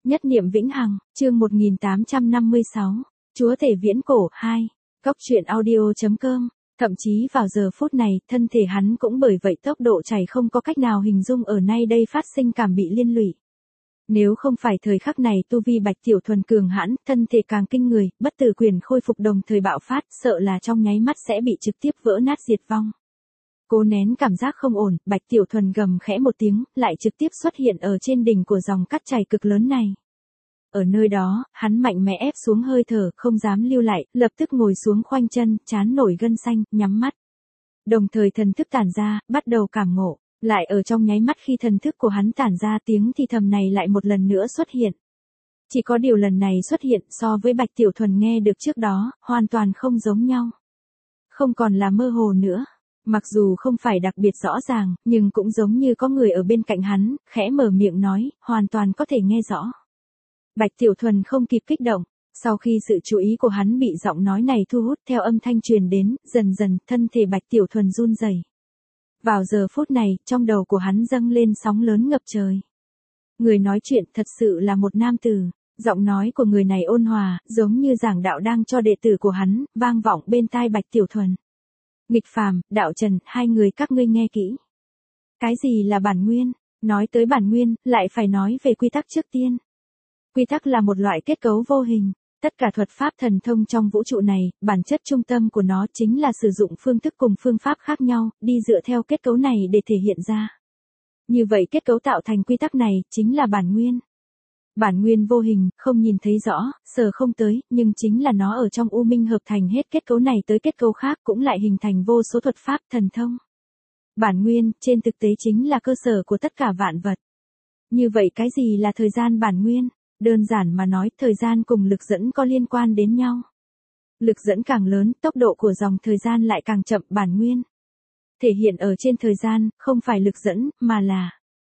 Nhất niệm vĩnh hằng, chương 1856, Chúa tể viễn cổ 2, Góc truyện audio.com. Thậm chí vào giờ phút này, thân thể hắn cũng bởi vậy tốc độ chảy không có cách nào hình dung ở nay đây phát sinh cảm bị liên lụy. Nếu không phải thời khắc này tu vi Bạch Tiểu Thuần cường hãn, thân thể càng kinh người, bất tử quyền khôi phục đồng thời bạo phát, sợ là trong nháy mắt sẽ bị trực tiếp vỡ nát diệt vong. Cố nén cảm giác không ổn, Bạch Tiểu Thuần gầm khẽ một tiếng, lại trực tiếp xuất hiện ở trên đỉnh của dòng cát chảy cực lớn này. Ở nơi đó, hắn mạnh mẽ ép xuống hơi thở, không dám lưu lại, lập tức ngồi xuống khoanh chân, trán nổi gân xanh, nhắm mắt. Đồng thời thần thức tản ra, bắt đầu cảm ngộ. Lại ở trong nháy mắt khi thần thức của hắn tản ra, tiếng thì thầm này lại một lần nữa xuất hiện. Chỉ có điều lần này xuất hiện so với Bạch Tiểu Thuần nghe được trước đó, hoàn toàn không giống nhau. Không còn là mơ hồ nữa. Mặc dù không phải đặc biệt rõ ràng, nhưng cũng giống như có người ở bên cạnh hắn, khẽ mở miệng nói, hoàn toàn có thể nghe rõ. Bạch Tiểu Thuần không kịp kích động, sau khi sự chú ý của hắn bị giọng nói này thu hút theo âm thanh truyền đến, dần dần, thân thể Bạch Tiểu Thuần run rẩy. Vào giờ phút này, trong đầu của hắn dâng lên sóng lớn ngập trời. Người nói chuyện thật sự là một nam tử, giọng nói của người này ôn hòa, giống như giảng đạo đang cho đệ tử của hắn, vang vọng bên tai Bạch Tiểu Thuần. Nghịch Phàm, Đạo Trần, hai người các ngươi nghe kỹ. Cái gì là bản nguyên? Nói tới bản nguyên, lại phải nói về quy tắc trước tiên. Quy tắc là một loại kết cấu vô hình. Tất cả thuật pháp thần thông trong vũ trụ này, bản chất trung tâm của nó chính là sử dụng phương thức cùng phương pháp khác nhau, đi dựa theo kết cấu này để thể hiện ra. Như vậy kết cấu tạo thành quy tắc này, chính là bản nguyên. Bản nguyên vô hình, không nhìn thấy rõ, sờ không tới, nhưng chính là nó ở trong u minh hợp thành hết kết cấu này tới kết cấu khác cũng lại hình thành vô số thuật pháp thần thông. Bản nguyên, trên thực tế chính là cơ sở của tất cả vạn vật. Như vậy cái gì là thời gian bản nguyên? Đơn giản mà nói, thời gian cùng lực dẫn có liên quan đến nhau. Lực dẫn càng lớn, tốc độ của dòng thời gian lại càng chậm. Bản nguyên thể hiện ở trên thời gian, không phải lực dẫn, mà là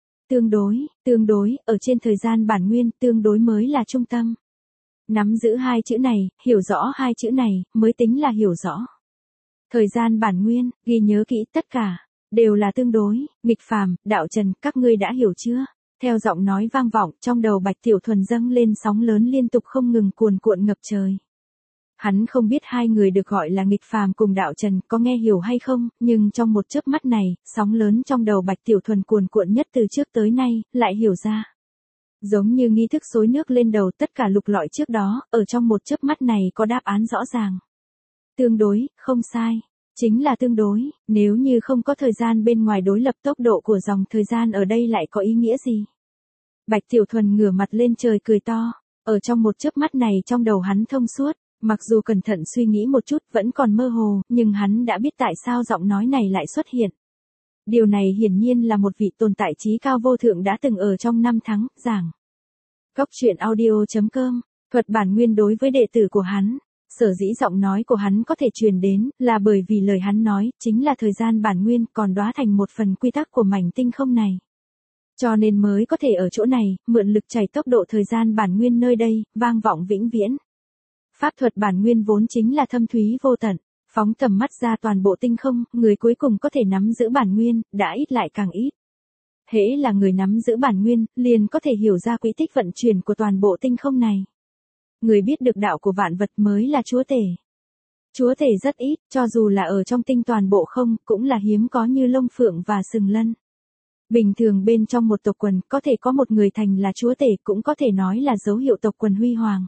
tương đối, ở trên thời gian bản nguyên, tương đối mới là trung tâm. Nắm giữ hai chữ này, hiểu rõ hai chữ này, mới tính là hiểu rõ. Thời gian bản nguyên, ghi nhớ kỹ, tất cả đều là tương đối. Nghịch Phàm, Đạo Trần, các ngươi đã hiểu chưa? Theo giọng nói vang vọng, trong đầu Bạch Tiểu Thuần dâng lên sóng lớn liên tục không ngừng cuồn cuộn ngập trời. Hắn không biết hai người được gọi là Nghịch Phàm cùng Đạo Trần có nghe hiểu hay không, nhưng trong một chớp mắt này, sóng lớn trong đầu Bạch Tiểu Thuần cuồn cuộn nhất từ trước tới nay, lại hiểu ra. Giống như nghi thức xối nước lên đầu tất cả lục lọi trước đó, ở trong một chớp mắt này có đáp án rõ ràng. Tương đối, không sai. Chính là tương đối, nếu như không có thời gian bên ngoài đối lập tốc độ của dòng thời gian ở đây lại có ý nghĩa gì? Bạch Tiểu Thuần ngửa mặt lên trời cười to, ở trong một chớp mắt này trong đầu hắn thông suốt, mặc dù cẩn thận suy nghĩ một chút vẫn còn mơ hồ, nhưng hắn đã biết tại sao giọng nói này lại xuất hiện. Điều này hiển nhiên là một vị tồn tại trí cao vô thượng đã từng ở trong năm tháng, giảng. Góc truyện audio.com, thuật bản nguyên đối với đệ tử của hắn. Sở dĩ giọng nói của hắn có thể truyền đến, là bởi vì lời hắn nói, chính là thời gian bản nguyên, còn đóa thành một phần quy tắc của mảnh tinh không này. Cho nên mới có thể ở chỗ này, mượn lực chảy tốc độ thời gian bản nguyên nơi đây, vang vọng vĩnh viễn. Pháp thuật bản nguyên vốn chính là thâm thúy vô tận, phóng tầm mắt ra toàn bộ tinh không, người cuối cùng có thể nắm giữ bản nguyên, đã ít lại càng ít. Hễ là người nắm giữ bản nguyên, liền có thể hiểu ra quỹ tích vận chuyển của toàn bộ tinh không này. Người biết được đạo của vạn vật mới là chúa tể. Chúa tể rất ít, cho dù là ở trong tinh toàn bộ không, cũng là hiếm có như lông phượng và sừng lân. Bình thường bên trong một tộc quần, có thể có một người thành là chúa tể, cũng có thể nói là dấu hiệu tộc quần huy hoàng.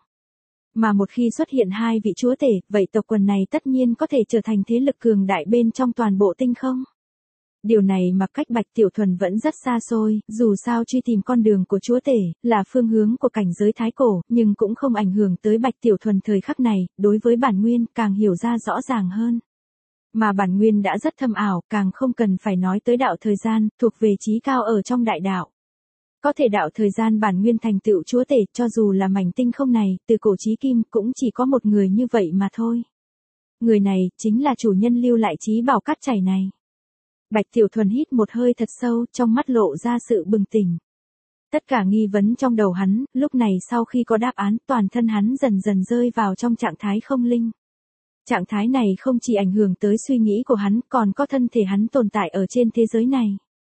Mà một khi xuất hiện hai vị chúa tể, vậy tộc quần này tất nhiên có thể trở thành thế lực cường đại bên trong toàn bộ tinh không. Điều này mặc cách Bạch Tiểu Thuần vẫn rất xa xôi, dù sao truy tìm con đường của chúa tể, là phương hướng của cảnh giới thái cổ, nhưng cũng không ảnh hưởng tới Bạch Tiểu Thuần thời khắc này, đối với bản nguyên, càng hiểu ra rõ ràng hơn. Mà bản nguyên đã rất thâm ảo, càng không cần phải nói tới đạo thời gian, thuộc về trí cao ở trong đại đạo. Có thể đạo thời gian bản nguyên thành tựu chúa tể, cho dù là mảnh tinh không này, từ cổ chí kim, cũng chỉ có một người như vậy mà thôi. Người này, chính là chủ nhân lưu lại trí bảo cát chảy này. Bạch Tiểu Thuần hít một hơi thật sâu, trong mắt lộ ra sự bừng tỉnh. Tất cả nghi vấn trong đầu hắn, lúc này sau khi có đáp án, toàn thân hắn dần dần rơi vào trong trạng thái không linh. Trạng thái này không chỉ ảnh hưởng tới suy nghĩ của hắn, còn có thân thể hắn tồn tại ở trên thế giới này.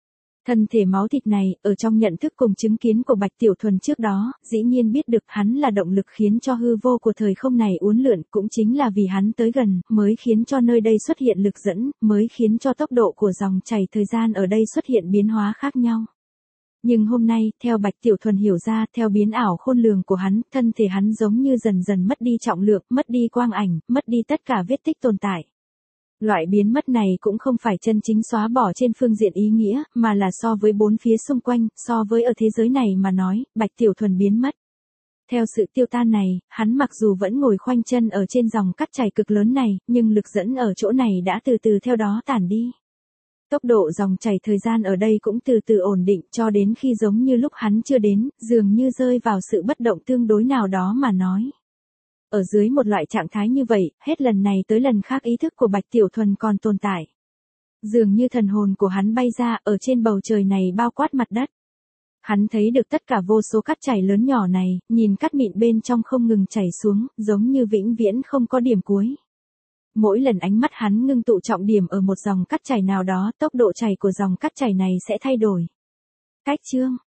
Thân thể máu thịt này, ở trong nhận thức cùng chứng kiến của Bạch Tiểu Thuần trước đó, dĩ nhiên biết được hắn là động lực khiến cho hư vô của thời không này uốn lượn, cũng chính là vì hắn tới gần, mới khiến cho nơi đây xuất hiện lực dẫn, mới khiến cho tốc độ của dòng chảy thời gian ở đây xuất hiện biến hóa khác nhau. Nhưng hôm nay, theo Bạch Tiểu Thuần hiểu ra, theo biến ảo khôn lường của hắn, thân thể hắn giống như dần dần mất đi trọng lượng, mất đi quang ảnh, mất đi tất cả vết tích tồn tại. Loại biến mất này cũng không phải chân chính xóa bỏ trên phương diện ý nghĩa, mà là so với bốn phía xung quanh, so với ở thế giới này mà nói, Bạch Tiểu Thuần biến mất. Theo sự tiêu tan này, hắn mặc dù vẫn ngồi khoanh chân ở trên dòng cắt chảy cực lớn này, nhưng lực dẫn ở chỗ này đã từ từ theo đó tản đi. Tốc độ dòng chảy thời gian ở đây cũng từ từ ổn định cho đến khi giống như lúc hắn chưa đến, dường như rơi vào sự bất động tương đối nào đó mà nói. Ở dưới một loại trạng thái như vậy, hết lần này tới lần khác ý thức của Bạch Tiểu Thuần còn tồn tại. Dường như thần hồn của hắn bay ra ở trên bầu trời này bao quát mặt đất. Hắn thấy được tất cả vô số cát chảy lớn nhỏ này, nhìn cát mịn bên trong không ngừng chảy xuống, giống như vĩnh viễn không có điểm cuối. Mỗi lần ánh mắt hắn ngưng tụ trọng điểm ở một dòng cát chảy nào đó, tốc độ chảy của dòng cát chảy này sẽ thay đổi. Cách chương